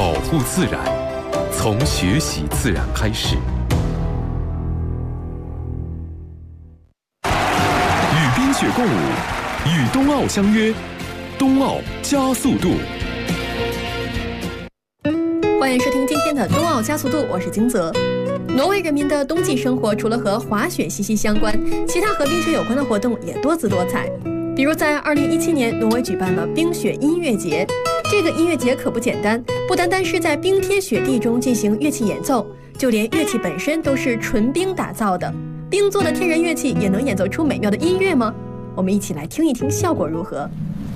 保护自然，从学习自然开始。与冰雪共舞，与冬奥相约，冬奥加速度。 欢迎收听今天的冬奥加速度，我是金泽。挪威人民的冬季生活除了和滑雪息息相关，其他和冰雪有关的活动也多姿多彩。比如在2017年，挪威举办了冰雪音乐节。这个音乐节可不简单，不单单是在冰天雪地中进行乐器演奏，就连乐器本身都是纯冰打造的。冰做的天然乐器也能演奏出美妙的音乐吗？我们一起来听一听效果如何。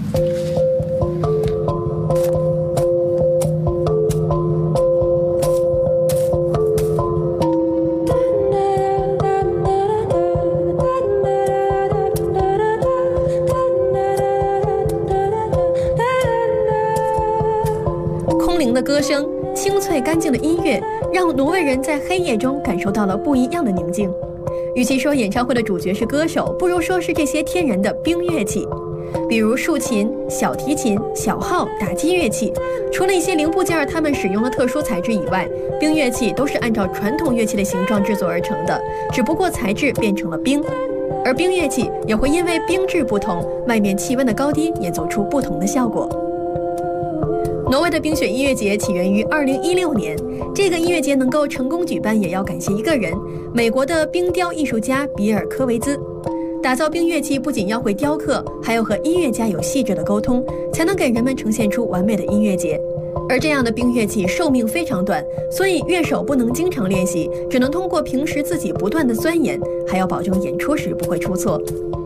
的歌声，清脆干净的音乐，让挪威人在黑夜中感受到了不一样的宁静。与其说演唱会的主角是歌手，不如说是这些天然的冰乐器，比如竖琴、小提琴、小号、打击乐器。除了一些零部件它们使用了特殊材质以外，冰乐器都是按照传统乐器的形状制作而成的，只不过材质变成了冰。而冰乐器也会因为冰质不同，外面气温的高低演奏出不同的效果。挪威的冰雪音乐节起源于2016年，这个音乐节能够成功举办，也要感谢一个人，美国的冰雕艺术家比尔·科维兹。打造冰乐器不仅要会雕刻，还要和音乐家有细致的沟通，才能给人们呈现出完美的音乐节。而这样的冰乐器寿命非常短，所以乐手不能经常练习，只能通过平时自己不断的钻研，还要保证演出时不会出错。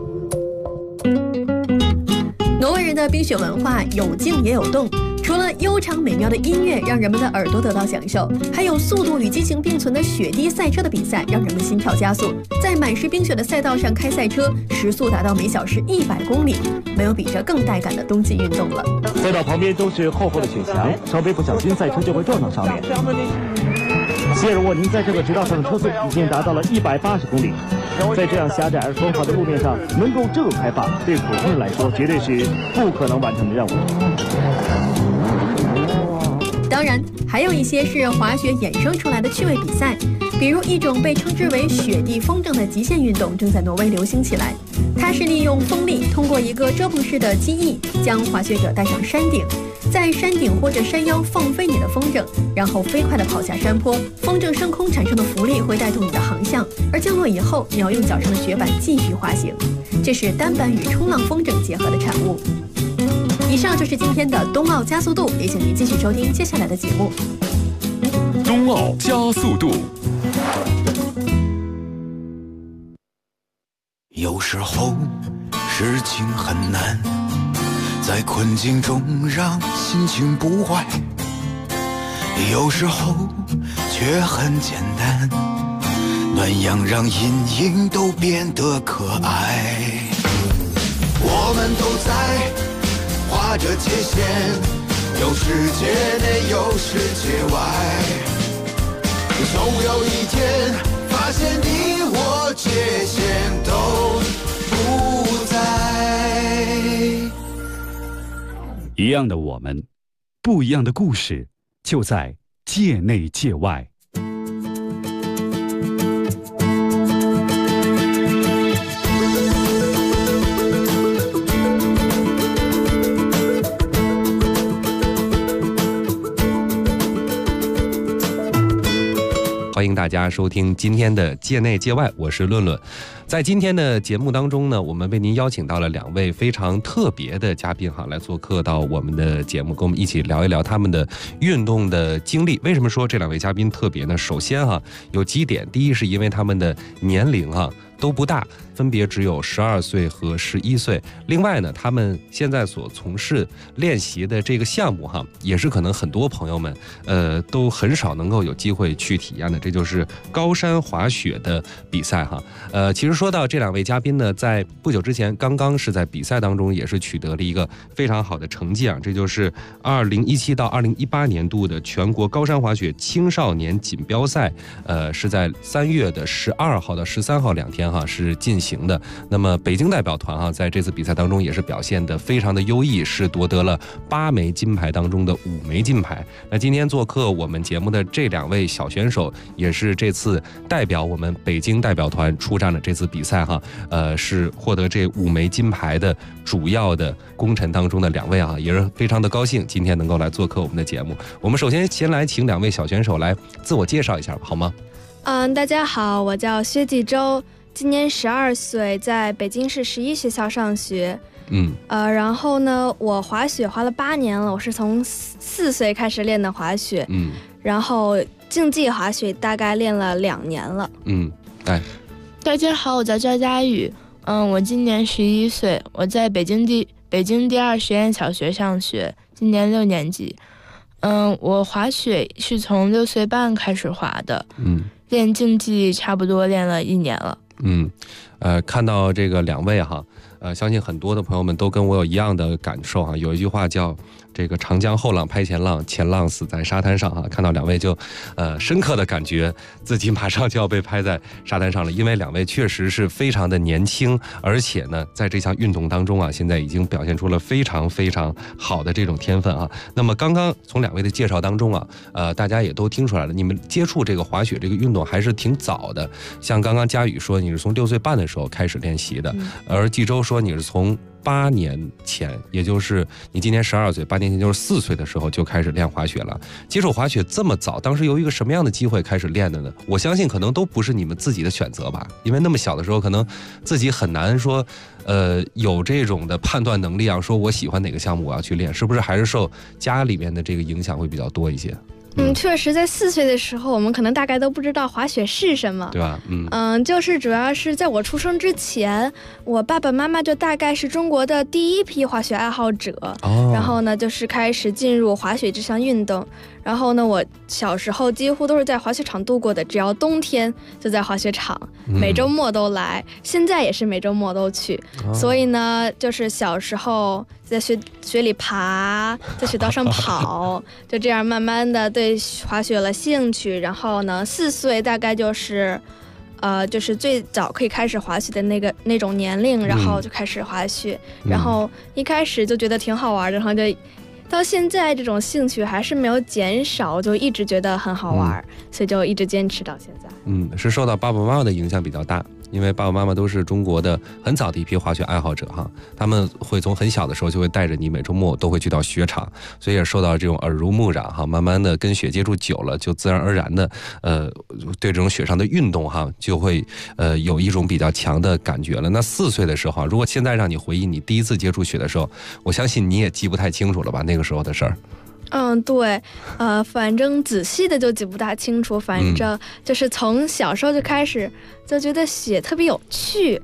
挪威人的冰雪文化有静也有动，除了悠长美妙的音乐让人们的耳朵得到享受，还有速度与激情并存的雪地赛车的比赛让人们心跳加速。在满是冰雪的赛道上开赛车，时速达到每小时100公里，没有比这更带感的冬季运动了。 赛道旁边都是厚厚的雪墙，稍微不小心赛车就会撞到上面。希尔沃宁在这个直道上的车速已经达到了180公里。在这样狭窄而风滑的路面上，能够这么开放，对普通人来说绝对是不可能完成的任务。 当然，还有一些是滑雪衍生出来的趣味比赛，比如一种被称之为雪地风筝的极限运动正在挪威流行起来。它是利用风力通过一个遮棚式的机翼，将滑雪者带上山顶，在山顶或者山腰放飞你的风筝，然后飞快地跑下山坡。风筝升空产生的浮力会带动你的航向，而降落以后，你要用脚上的雪板继续滑行。这是单板与冲浪风筝结合的产物。以上就是今天的冬奥加速度，也请您继续收听接下来的节目。 冬奥加速度。 有时候事情很难，在困境中让心情不坏，有时候却很简单，暖阳让阴影都变得可爱。我们都在划着界限，有世界内有世界外，总有一天发现你我界限都不在。 一样的我们，不一样的故事，就在界内界外。 欢迎大家收听今天的界内界外，我是论论。在今天的节目当中呢，我们为您邀请到了2位非常特别的嘉宾来做客到我们的节目，跟我们一起聊一聊他们的运动的经历。为什么说这2位嘉宾特别呢？首先有几点，第一是因为他们的年龄都不大，分别只有12岁和11岁。另外呢，他们现在所从事练习的这个项目也是可能很多朋友们都很少能够有机会去体验的，这就是高山滑雪的比赛其实说到这2位嘉宾呢，在不久之前刚刚是在比赛当中也是取得了一个非常好的成绩这就是2017到2018年度的全国高山滑雪青少年锦标赛，是在3月12号到13号2天是进行的。那么北京代表团在这次比赛当中也是表现得非常的优异，是夺得了8枚金牌当中的5枚金牌。那今天做客我们节目的这2位小选手，也是这次代表我们北京代表团出战的这次比赛是获得这5枚金牌的主要的功臣当中的2位也是非常的高兴今天能够来做客我们的节目。我们首先先来请2位小选手来自我介绍一下好吗？ 大家好，我叫薛继周，今年12岁，在北京市11学校上学。然后呢，我滑雪滑了8年了，我是从4岁开始练的滑雪。然后竞技滑雪大概练了2年了。 大家好，我叫赵佳宇，我今年11岁，我在北京第2实验小学上学，今年6年级。我滑雪是从6岁半开始滑的，练竞技差不多练了1年了。 看到这个2位相信很多的朋友们都跟我有一样的感受有一句话叫这个长江后浪拍前浪，前浪死在沙滩上看到2位就深刻的感觉自己马上就要被拍在沙滩上了，因为2位确实是非常的年轻，而且呢在这项运动当中现在已经表现出了非常非常好的这种天分那么刚刚从2位的介绍当中大家也都听出来了，你们接触这个滑雪这个运动还是挺早的。像刚刚佳宇说你是从6岁半的时候开始练习的，而纪周说你是从8年前，也就是你今年12岁，8年前就是4岁的时候就开始练滑雪了。接触滑雪这么早，当时由一个什么样的机会开始练的呢？我相信可能都不是你们自己的选择吧，因为那么小的时候可能自己很难说有这种的判断能力说我喜欢哪个项目我要去练，是不是还是受家里面的这个影响会比较多一些？ 确实在4岁的时候，我们可能大概都不知道滑雪是什么， 对吧？ 就是主要是在我出生之前，我爸爸妈妈就大概是中国的第一批滑雪爱好者，然后呢就是开始进入滑雪这项运动。然后呢，我小时候几乎都是在滑雪场度过的，只要冬天就在滑雪场，每周末都来，现在也是每周末都去。所以呢，就是小时候在雪里爬，在雪道上跑，就这样慢慢的对滑雪了兴趣。然后呢，4岁大概就是最早可以开始滑雪的那种年龄，然后就开始滑雪，然后一开始就觉得挺好玩的，然后就到现在这种兴趣还是没有减少，就一直觉得很好玩，所以就一直坚持到现在。 是受到爸爸妈妈的影响比较大，因为爸爸妈妈都是中国的很早的一批滑雪爱好者他们会从很小的时候就会带着你每周末都会去到雪场，所以也受到这种耳濡目染慢慢的跟雪接触久了，就自然而然的对这种雪上的运动就会有一种比较强的感觉了。那4岁的时候如果现在让你回忆你第一次接触雪的时候，我相信你也记不太清楚了吧，那个时候的事儿。 对，反正仔细的就记不大清楚，反正就是从小时候就开始就觉得雪特别有趣，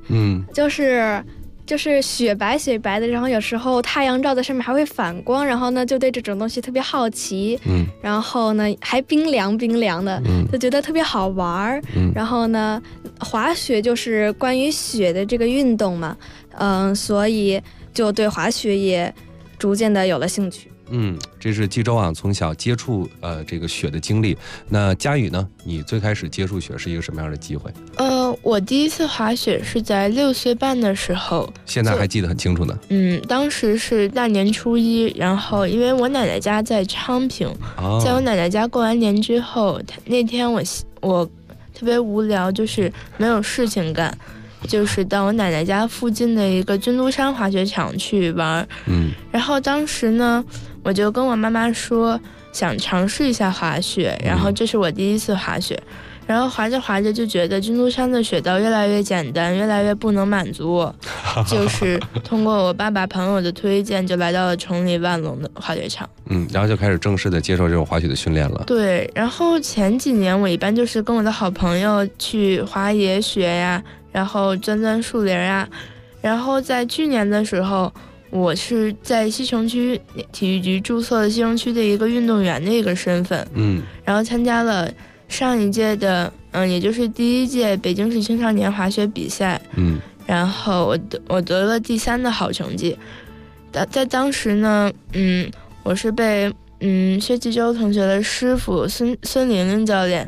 就是雪白的，然后有时候太阳照在上面还会反光，然后呢就对这种东西特别好奇，然后呢还冰凉的，就觉得特别好玩，然后呢滑雪就是关于雪的这个运动嘛，所以就对滑雪也逐渐的有了兴趣。 这是纪周从小接触这个雪的经历。那佳宇呢？你最开始接触雪是一个什么样的机会？ 我第一次滑雪是在6岁半的时候， 现在还记得很清楚呢。 当时是大年初1，然后因为我奶奶家在昌平，在我奶奶家过完年之后，那天我特别无聊，就是没有事情干，就是到我奶奶家附近的一个君都山滑雪场去玩。然后当时呢我就跟我妈妈说想尝试一下滑雪，然后这是我第一次滑雪，然后滑着滑着就觉得君都山的雪道越来越简单，越来越不能满足我，就是通过我爸爸朋友的推荐就来到了崇礼万隆的滑雪场。 然后就开始正式的接受这种滑雪的训练了。 对，然后前几年我一般就是跟我的好朋友去滑野雪呀，然后钻树林啊，然后在去年的时候我是在西城区体育局注册了西城区的一个运动员的一个身份，然后参加了上一届的也就是第1届北京市青少年滑雪比赛，然后我得了第3的好成绩。在当时呢我是被薛继周同学的师傅孙玲玲教练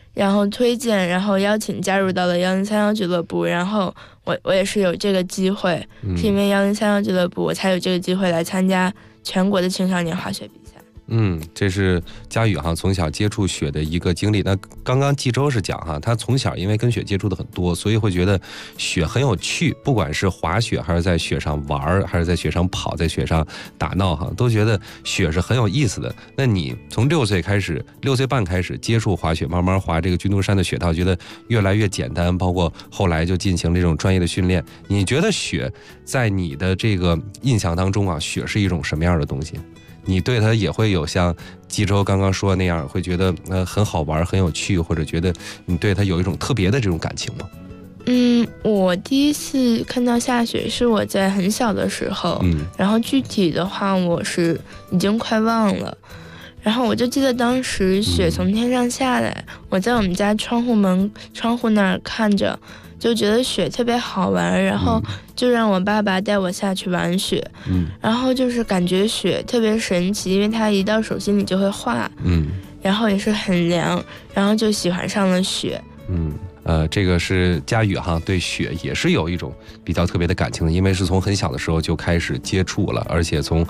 然后推荐，然后邀请加入到了1031俱乐部，然后我也是有这个机会，是因为1031俱乐部我才有这个机会来参加全国的青少年滑雪比赛。 这是佳宇哈从小接触雪的一个经历。那刚刚冀州是讲哈，他从小因为跟雪接触的很多，所以会觉得雪很有趣，不管是滑雪还是在雪上玩，还是在雪上跑，在雪上打闹哈，都觉得雪是很有意思的。那你从6岁半开始接触滑雪，慢慢滑这个军都山的雪道，觉得越来越简单，包括后来就进行了这种专业的训练。你觉得雪在你的这个印象当中啊，雪是一种什么样的东西？你对它也会有像冀州刚刚说那样，会觉得很好玩很有趣，或者觉得你对它有一种特别的这种感情吗？ 我第一次看到下雪是我在很小的时候，然后具体的话我是已经快忘了，然后我就记得当时雪从天上下来，我在我们家窗户那儿看着，就觉得雪特别好玩，然后就让我爸爸带我下去玩雪，然后就是感觉雪特别神奇，因为它一到手心里就会化，然后也是很凉，然后就喜欢上了雪。 这个是佳宇哈对雪也是有一种比较特别的感情的，因为是从很小的时候就开始接触了，而且从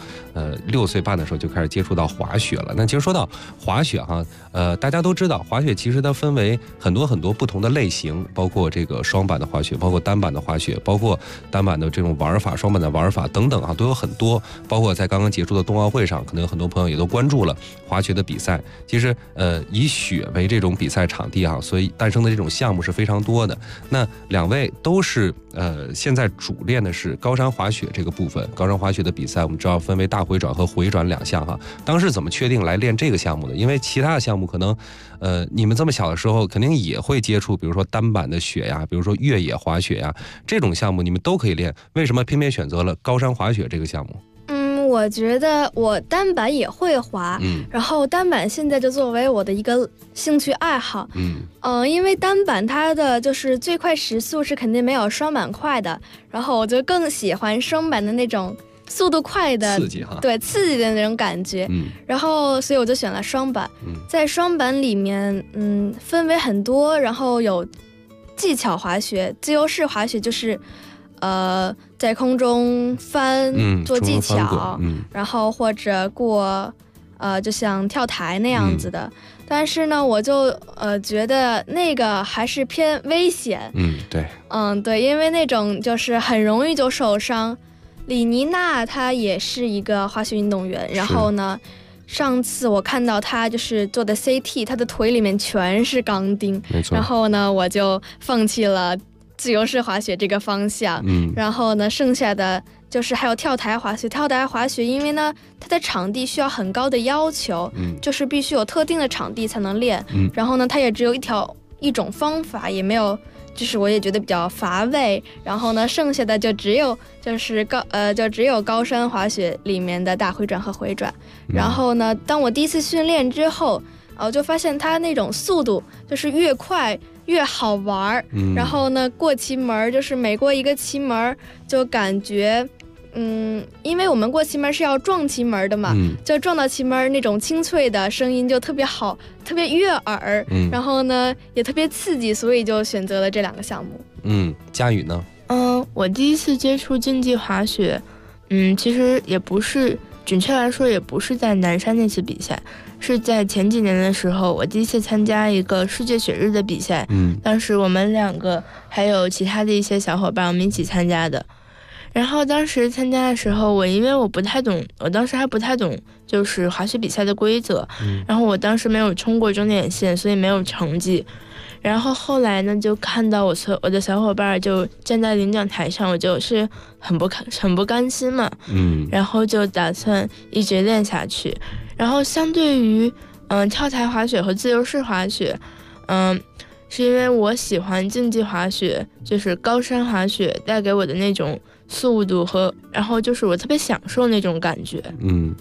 6岁半的时候就开始接触到滑雪了。那其实说到滑雪哈，大家都知道滑雪其实它分为很多不同的类型，包括这个双板的滑雪，包括单板的滑雪，包括单板的这种玩法，双板的玩法等等啊，都有很多。包括在刚刚结束的冬奥会上，可能有很多朋友也都关注了滑雪的比赛。其实以雪为这种比赛场地啊，所以诞生的这种项目是非常多的。那两位都是现在主练的是高山滑雪这个部分。高山滑雪的比赛我们知道分为大回转和回转2项哈。当时怎么确定来练这个项目的？因为其他的项目可能你们这么小的时候肯定也会接触，比如说单板的雪呀，比如说越野滑雪呀，这种项目你们都可以练，为什么偏偏选择了高山滑雪这个项目？ 我觉得我单板也会滑，然后单板现在就作为我的一个兴趣爱好，因为单板它的就是最快时速是肯定没有双板快的，然后我就更喜欢双板的那种速度快的刺激哈， 对，刺激的那种感觉，然后所以我就选了双板。在双板里面，分为很多，然后有技巧滑雪、自由式滑雪，就是在空中翻做技巧，然后或者过就像跳台那样子的。但是呢，我就觉得那个还是偏危险。 对， 对，因为那种就是很容易就受伤。李妮娜她也是一个滑雪运动员，然后呢，上次我看到她就是做的 CT， 她的腿里面全是钢钉， 没错。 然后呢，我就放弃了自由式滑雪这个方向，然后呢，剩下的就是还有跳台滑雪。跳台滑雪，因为呢，它的场地需要很高的要求，就是必须有特定的场地才能练，然后呢，它也只有一种方法，也没有，就是我也觉得比较乏味。然后呢，剩下的就只有高山滑雪里面的大回转和回转。然后呢，当我第一次训练之后，我就发现它那种速度就是越快越好玩，然后呢，过旗门就是每过一个旗门就感觉因为我们过旗门是要撞旗门的嘛，就撞到旗门那种清脆的声音就特别好，特别悦耳，然后呢也特别刺激，所以就选择了这2个项目。 佳宇呢？ 我第一次接触竞技滑雪，其实也不是，准确来说也不是在南山那次比赛，是在前几年的时候，我第一次参加一个世界雪日的比赛，当时我们2个还有其他的一些小伙伴，我们一起参加的。然后当时参加的时候，因为我不太懂，我当时还不太懂就是滑雪比赛的规则，然后我当时没有冲过终点线，所以没有成绩。然后后来呢，就看到我的小伙伴就站在领奖台上，我就是很不甘心嘛，然后就打算一直练下去。然后相对于跳台滑雪和自由式滑雪，是因为我喜欢竞技滑雪，就是高山滑雪带给我的那种速度然后就是我特别享受那种感觉。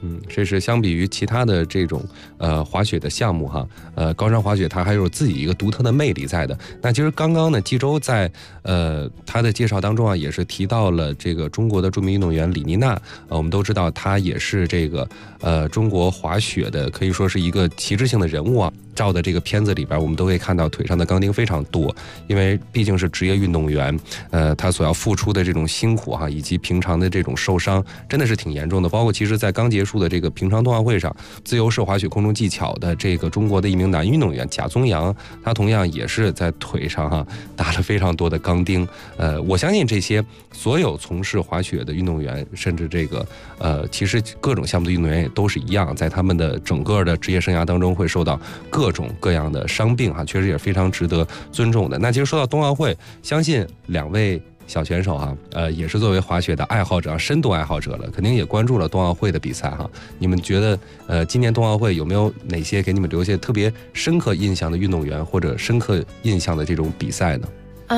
这是相比于其他的这种滑雪的项目哈，高山滑雪它还有自己一个独特的魅力在的。那其实刚刚呢，冀州在他的介绍当中啊，也是提到了这个中国的著名运动员李妮娜，我们都知道她也是这个中国滑雪的可以说是一个旗帜性的人物啊。照的这个片子里边，我们都可以看到腿上的钢钉非常多，因为毕竟是职业运动员，他所要付出的这种辛苦哈，以及平常的这种受伤，真的是挺严重的。包括其实在刚结束的这个平昌冬奥会上，自由式滑雪空中技巧的这个中国的一名男运动员贾宗洋，他同样也是在腿上哈打了非常多的钢钉。我相信这些所有从事滑雪的运动员，甚至这个其实各种项目的运动员也都是一样，在他们的整个的职业生涯当中会受到各种各样的伤病哈，确实也非常值得尊重的。那其实说到冬奥会，相信两位小选手哈，也是作为滑雪的爱好者、深度爱好者了，肯定也关注了冬奥会的比赛哈。你们觉得今年冬奥会有没有哪些给你们留下特别深刻印象的运动员，或者深刻印象的这种比赛呢？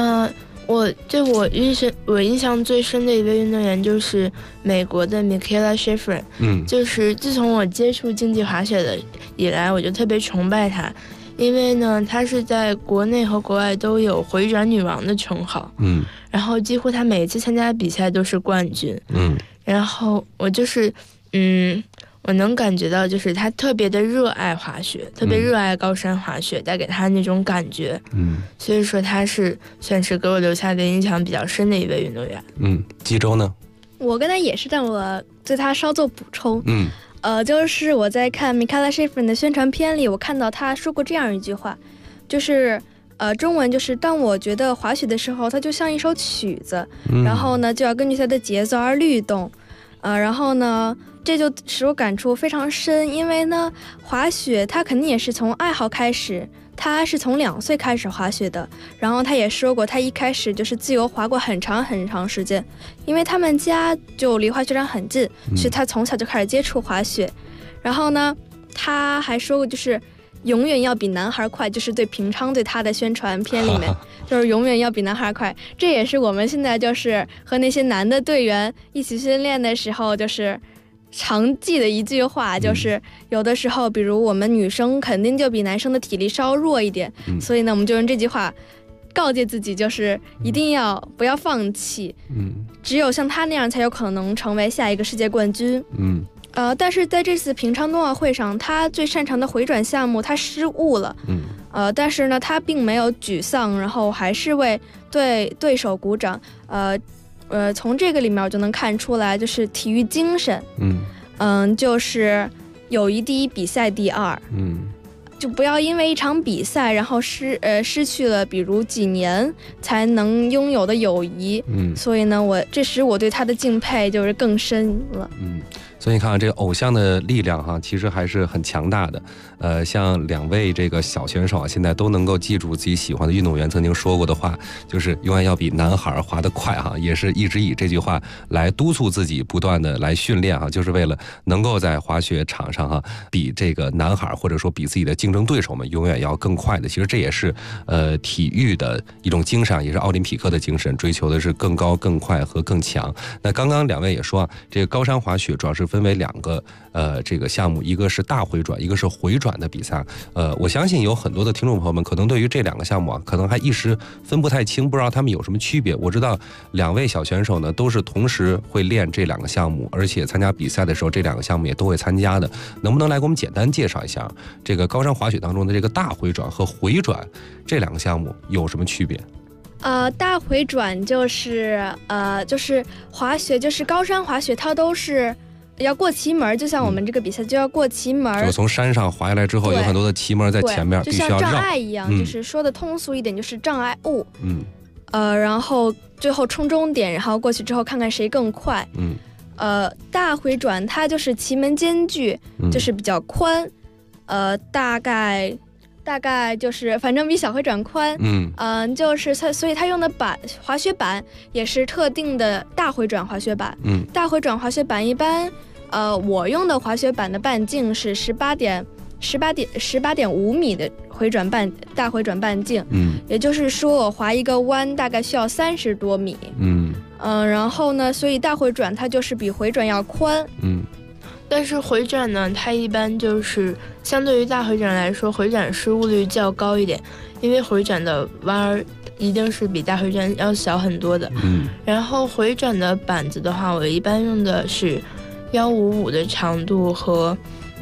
我印象最深的一位运动员就是美国的 Mikaela Shiffrin，就是自从我接触竞技滑雪的以来，我就特别崇拜她，因为呢，她是在国内和国外都有回转女王的称号，然后几乎她每一次参加比赛都是冠军，然后我就是我能感觉到，就是他特别的热爱滑雪，特别热爱高山滑雪，带给他那种感觉。所以说他是算是给我留下的印象比较深的一位运动员。 冀州呢？ 我跟他也是，但我对他稍作补充。就是我在看 Mikaela Shiffrin 的宣传片里，我看到他说过这样一句话，就是中文就是当我觉得滑雪的时候，它就像一首曲子，然后呢就要根据它的节奏而律动，然后呢。这就使我感触非常深，因为呢，滑雪它肯定也是从爱好开始，他是从2岁开始滑雪的，然后他也说过，他一开始就是自由滑过很长很长时间，因为他们家就离滑雪场很近，所以他从小就开始接触滑雪。然后呢，他还说过，就是永远要比男孩快，就是对平昌对他的宣传片里面，就是永远要比男孩快。这也是我们现在就是和那些男的队员一起训练的时候，就是常记的一句话，就是有的时候比如我们女生肯定就比男生的体力稍弱一点，所以呢我们就用这句话告诫自己，就是一定要不要放弃，只有像他那样才有可能成为下一个世界冠军。但是在这次平昌冬奥会上，他最擅长的回转项目他失误了，但是呢他并没有沮丧，然后还是为对手鼓掌。从这个里面我就能看出来，就是体育精神，就是友谊第一，比赛第二，就不要因为一场比赛，然后失去了比如几年才能拥有的友谊，所以呢，这使我对他的敬佩就是更深了。 所以你看啊，这个偶像的力量哈，其实还是很强大的。像两位这个小选手啊，现在都能够记住自己喜欢的运动员曾经说过的话，就是永远要比男孩滑得快哈，也是一直以这句话来督促自己不断的来训练哈，就是为了能够在滑雪场上哈，比这个男孩或者说比自己的竞争对手们永远要更快的。其实这也是体育的一种精神，也是奥林匹克的精神，追求的是更高、更快和更强。那刚刚两位也说啊，这个高山滑雪主要是分为2个这个项目，一个是大回转，一个是回转的比赛。我相信有很多的听众朋友们可能对于这2个项目啊，可能还一时分不太清，不知道他们有什么区别。我知道2位小选手呢都是同时会练这2个项目，而且参加比赛的时候这2个项目也都会参加的。能不能来给我们简单介绍一下这个高山滑雪当中的这个大回转和回转这2个项目有什么区别？ 大回转就是滑雪，就是高山滑雪，它都是要过旗门，就像我们这个比赛就要过旗门， 就从山上滑下来之后，有很多的旗门在前面， 就像障碍一样，就是说的通俗一点，就是障碍物。然后最后冲终点，然后过去之后看看谁更快。大回转它就是旗门间距就是比较宽，大概就是反正比小回转宽，就是所以它用的滑雪板也是特定的大回转滑雪板。大回转滑雪板一般，我用的滑雪板的半径是18.5米的大回转半径，也就是说我滑一个弯大概需要30多米。然后呢，所以大回转它就是比回转要宽。 但是回转呢，它一般就是相对于大回转来说，回转失误率较高一点，因为回转的弯儿一定是比大回转要小很多的。然后回转的板子的话，我一般用的是155的长度和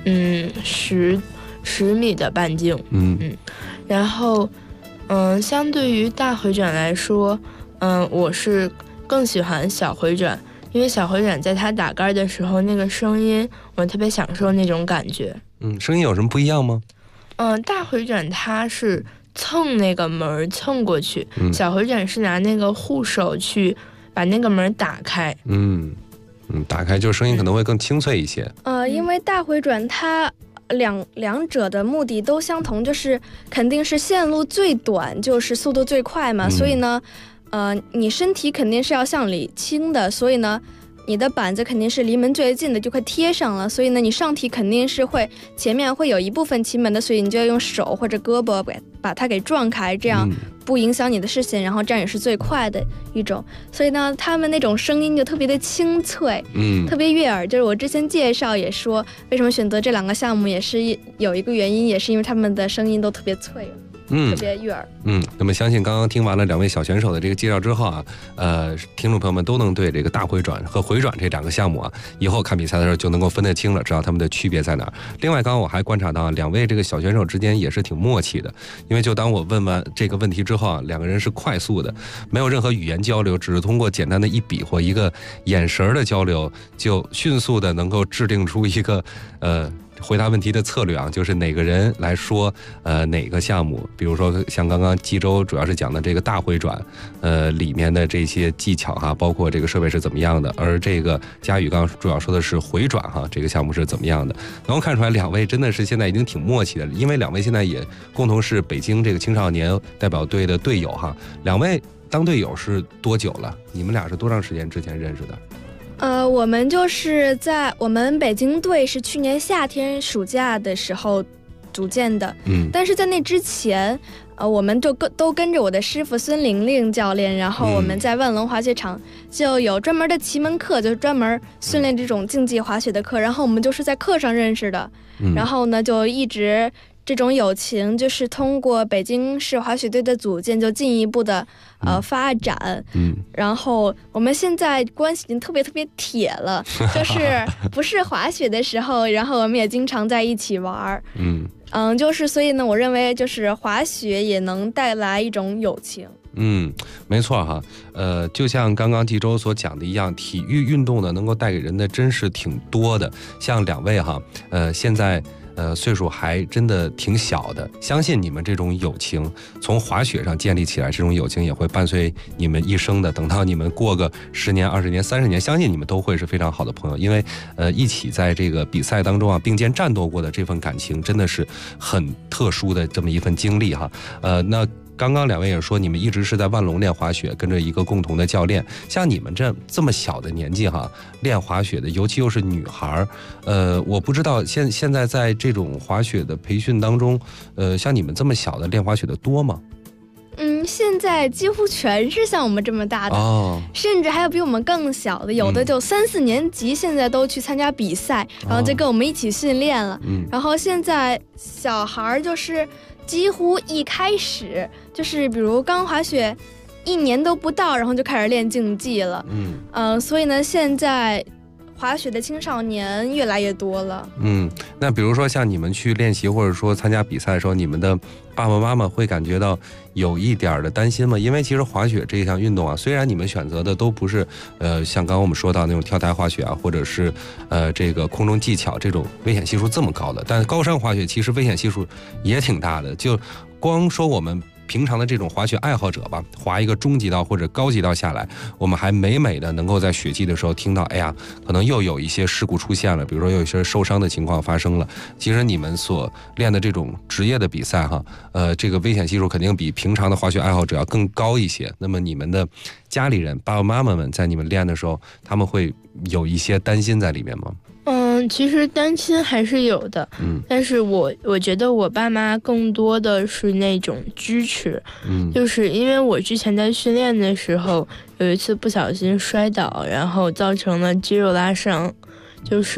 10米的半径。然后相对于大回转来说，我是更喜欢小回转，因为小回转在它打杆的时候，那个声音我特别享受那种感觉。 声音有什么不一样吗？ 大回转它是蹭那个门蹭过去，小回转是拿那个护手去把那个门打开。 打开就声音可能会更清脆一些。 因为大回转它两者的目的都相同，就是肯定是线路最短，就是速度最快嘛。所以呢，你身体肯定是要向里倾的，所以呢，你的板子肯定是离门最近的，就快贴上了。所以呢，你上体肯定是会前面会有一部分骑门的，所以你就要用手或者胳膊把它给撞开，这样不影响你的视线，然后这样也是最快的一种。所以呢，他们那种声音就特别的清脆，特别悦耳。就是我之前介绍也说，为什么选择这2个项目，也是有一个原因，也是因为他们的声音都特别脆。特别悦耳。 那么相信刚刚听完了2位小选手的这个介绍之后啊，听众朋友们都能对这个大回转和回转这2个项目啊，以后看比赛的时候就能够分得清了，知道他们的区别在哪儿。另外，刚刚我还观察到2位这个小选手之间也是挺默契的，因为就当我问完这个问题之后啊，2个人是快速的，没有任何语言交流，只是通过简单的一笔或一个眼神的交流，就迅速的能够制定出一个回答问题的策略啊，就是哪个人来说哪个项目，比如说像刚刚冀州主要是讲的这个大回转，里面的这些技巧哈，包括这个设备是怎么样的，而这个佳宇刚刚主要说的是回转哈，这个项目是怎么样的。能够看出来2位真的是现在已经挺默契的，因为2位现在也共同是北京这个青少年代表队的队友哈。2位当队友是多久了？你们俩是多长时间之前认识的？ 我们就是在我们北京队是去年夏天暑假的时候组建的，但是在那之前，我们就都跟着我的师傅孙玲玲教练，然后我们在万隆滑雪场就有专门的奇门课，就是专门训练这种竞技滑雪的课，然后我们就是在课上认识的，然后呢就一直这种友情就是通过北京市滑雪队的组建就进一步的发展，然后我们现在关系已经特别特别铁了，就是不是滑雪的时候，然后我们也经常在一起玩，就是所以呢，我认为就是滑雪也能带来一种友情。 没错哈，就像刚刚冀州所讲的一样，体育运动呢能够带给人的真是挺多的。像2位哈，现在岁数还真的挺小的，相信你们这种友情从滑雪上建立起来，这种友情也会伴随你们一生的。等到你们过个10年、20年、30年，相信你们都会是非常好的朋友，因为一起在这个比赛当中啊并肩战斗过的这份感情，真的是很特殊的这么一份经历哈。那刚刚2位也说，你们一直是在万隆练滑雪，跟着一个共同的教练。像你们这么小的年纪哈，练滑雪的，尤其又是女孩，我不知道现在在这种滑雪的培训当中，像你们这么小的练滑雪的多吗？ 现在几乎全是像我们这么大的，甚至还有比我们更小的，有的就3、4年级，现在都去参加比赛，然后就跟我们一起训练了。然后现在小孩就是几乎一开始就是比如刚滑雪1年都不到，然后就开始练竞技了。所以呢，现在滑雪的青少年越来越多了。 那比如说像你们去练习或者说参加比赛的时候，你们的爸爸妈妈会感觉到有一点的担心吗？因为其实滑雪这一项运动啊，虽然你们选择的都不是像刚刚我们说到那种跳台滑雪啊，或者是这个空中技巧这种危险系数这么高的，但高山滑雪其实危险系数也挺大的。就光说我们平常的这种滑雪爱好者吧，滑一个中级道或者高级道下来，我们还每的能够在雪季的时候听到，哎呀，可能又有一些事故出现了，比如说有一些受伤的情况发生了。其实你们所练的这种职业的比赛哈，这个危险系数肯定比平常的滑雪爱好者要更高一些。那么你们的家里人爸爸妈妈们在你们练的时候，他们会有一些担心在里面吗？ 其实担心还是有的，但是我觉得我爸妈更多的是那种支持，就是因为我之前在训练的时候有一次不小心摔倒，然后造成了肌肉拉伤，就是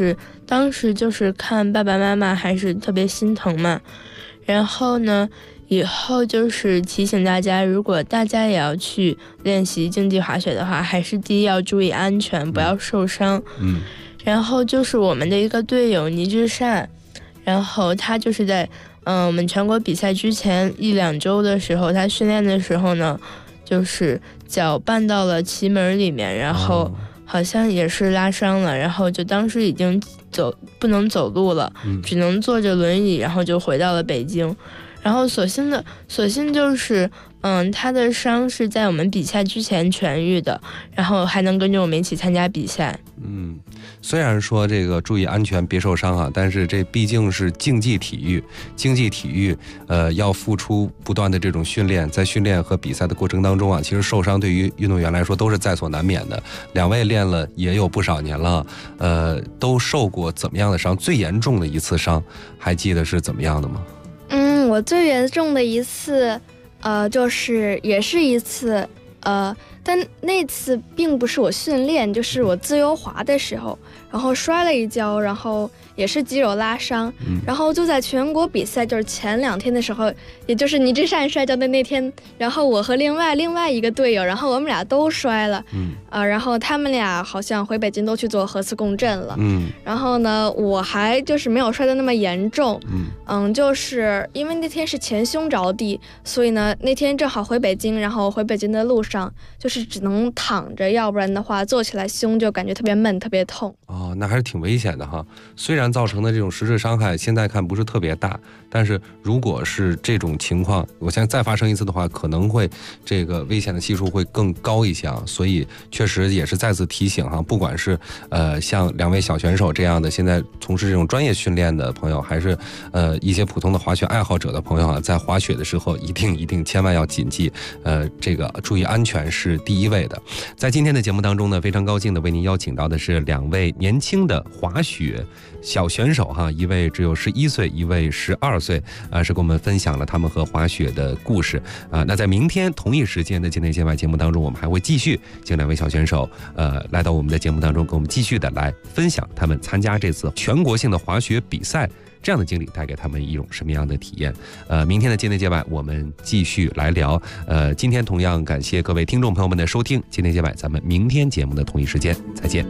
当时就是看爸爸妈妈还是特别心疼嘛。然后呢，以后就是提醒大家，如果大家也要去练习竞技滑雪的话，还是第一要注意安全，不要受伤。然后就是我们的一个队友倪志善，然后他就是在我们全国比赛之前1-2周的时候，他训练的时候呢，就是脚绊到了旗门里面，然后好像也是拉伤了，然后就当时已经不能走路了，只能坐着轮椅，然后就回到了北京。然后所幸就是他的伤是在我们比赛之前痊愈的，然后还能跟着我们一起参加比赛。 虽然说这个注意安全别受伤但是这毕竟是竞技体育，要付出不断的这种训练，在训练和比赛的过程当中其实受伤对于运动员来说都是在所难免的。2位练了也有不少年了，都受过怎么样的伤？最严重的一次伤还记得是怎么样的吗？ 我最严重的一次就是也是一次但那次并不是我训练，就是我自由滑的时候，然后摔了一跤，然后也是肌肉拉伤，然后就在全国比赛就是前2天的时候，也就是倪志善摔跤的那天，然后我和另外一个队友，然后我们俩都摔了，然后他们俩好像回北京都去做核磁共振了，然后呢我还就是没有摔得那么严重，就是因为那天是前胸着地，所以呢那天正好回北京，然后回北京的路上就是只能躺着，要不然的话坐起来胸就感觉特别闷特别痛。 那还是挺危险的哈。虽然造成的这种实质伤害现在看不是特别大，但是如果是这种情况，我相信再发生一次的话，可能会这个危险的系数会更高一些所以确实也是再次提醒不管是像2位小选手这样的现在从事这种专业训练的朋友，还是一些普通的滑雪爱好者的朋友在滑雪的时候一定千万要谨记这个注意安全是第一位的。在今天的节目当中呢，非常高兴的为您邀请到的是2位年轻的滑雪小选手一位只有11岁，一位12岁，是跟我们分享了他们和滑雪的故事那在明天同一时间的境内界外节目当中，我们还会继续请2位小选手来到我们的节目当中，跟我们继续的来分享他们参加这次全国性的滑雪比赛这样的经历带给他们一种什么样的体验。明天的境内界外我们继续来聊。今天同样感谢各位听众朋友们的收听，境内界外咱们明天节目的同一时间再见。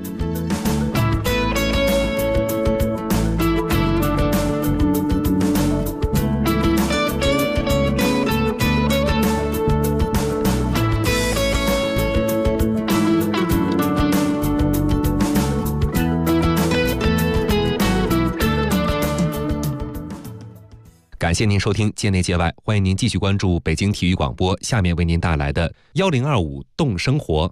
感谢您收听界内界外，欢迎您继续关注北京体育广播，下面为您带来的1025动生活。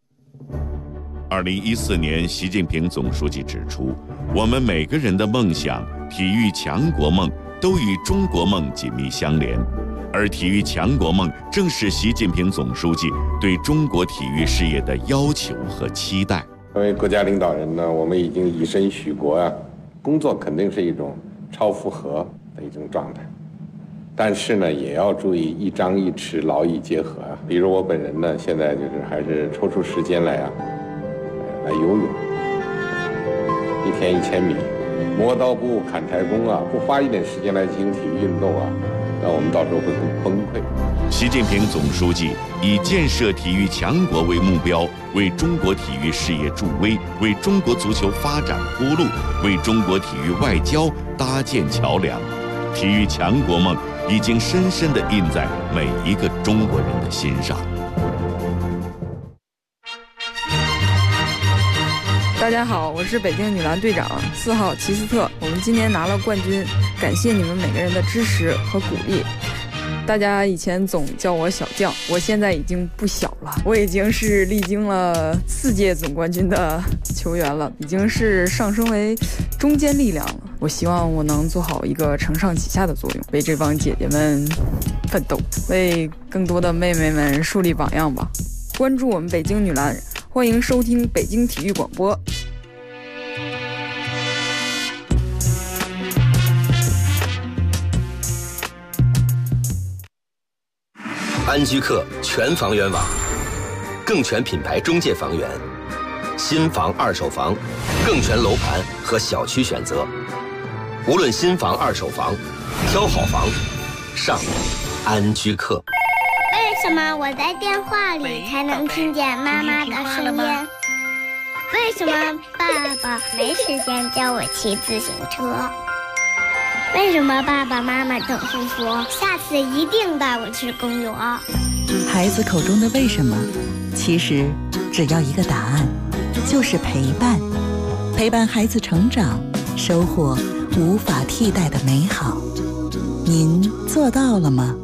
2014年，习近平总书记指出，我们每个人的梦想、体育强国梦都与中国梦紧密相连，而体育强国梦正是习近平总书记对中国体育事业的要求和期待。 作为国家领导人呢，我们已经以身许国工作肯定是一种超负荷的一种状态，但是呢，也要注意一张一弛，劳逸结合比如我本人呢，现在就是还是抽出时间来游泳，1天1000米，磨刀不误砍柴工不花一点时间来进行体育运动那我们到时候会更崩溃。 习近平总书记以建设体育强国为目标，为中国体育事业助威，为中国足球发展铺路，为中国体育外交搭建桥梁。体育强国梦已经深深地印在每一个中国人的心上。 大家好，我是北京女篮队长4号齐斯特，我们今年拿了冠军，感谢你们每个人的支持和鼓励。大家以前总叫我小将，我现在已经不小了，我已经是历经了4届总冠军的球员了，已经是上升为中坚力量了。我希望我能做好一个承上启下的作用，为这帮姐姐们奋斗，为更多的妹妹们树立榜样吧。关注我们北京女篮，欢迎收听北京体育广播。 安居客全房源网，更全品牌中介房源，新房、二手房更全楼盘和小区选择。无论新房、二手房，挑好房，上安居客。 为什么我在电话里才能听见妈妈的声音？为什么爸爸没时间教我骑自行车？为什么爸爸妈妈总是说下次一定带我去公园？ 孩子口中的为什么，其实只要一个答案，就是陪伴。陪伴孩子成长，收获无法替代的美好。您做到了吗？